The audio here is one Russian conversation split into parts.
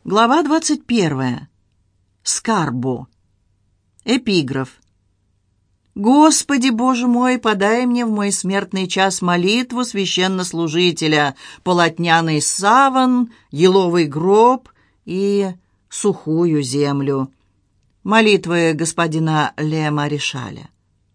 Глава 21. Скарбо. Эпиграф. «Господи, Боже мой, подай мне в мой смертный час молитву священнослужителя, полотняный саван, еловый гроб и сухую землю». Молитвы господина Ле Маришаля.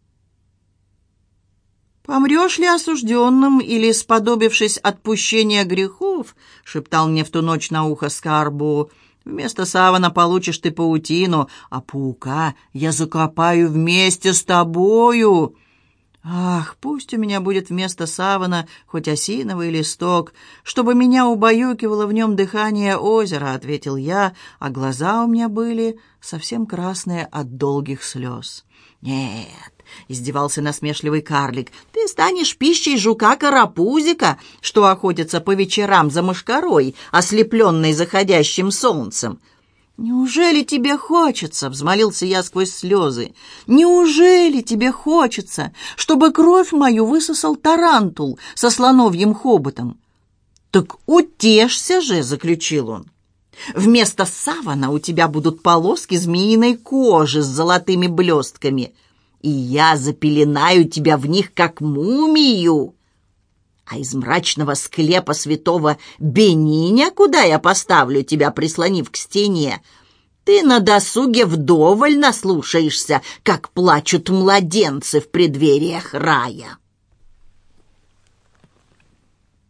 «Помрешь ли осужденным или, сподобившись отпущения грехов, — шептал мне в ту ночь на ухо Скарбо, — вместо савана получишь ты паутину, а паука я закопаю вместе с тобою. Ах, пусть у меня будет вместо савана хоть осиновый листок, чтобы меня убаюкивало в нем дыхание озера, — ответил я, а глаза у меня были совсем красные от долгих слез. «Нет», — издевался насмешливый карлик, — «ты станешь пищей жука-карапузика, что охотится по вечерам за мошкарой, ослепленной заходящим солнцем». «Неужели тебе хочется, — взмолился я сквозь слезы, — неужели тебе хочется, чтобы кровь мою высосал тарантул со слоновьим хоботом?» «Так утешься же, — заключил он. Вместо савана у тебя будут полоски змеиной кожи с золотыми блестками, и я запеленаю тебя в них, как мумию. А из мрачного склепа святого Бениня, куда я поставлю тебя, прислонив к стене, ты на досуге вдоволь наслушаешься, как плачут младенцы в преддвериях рая».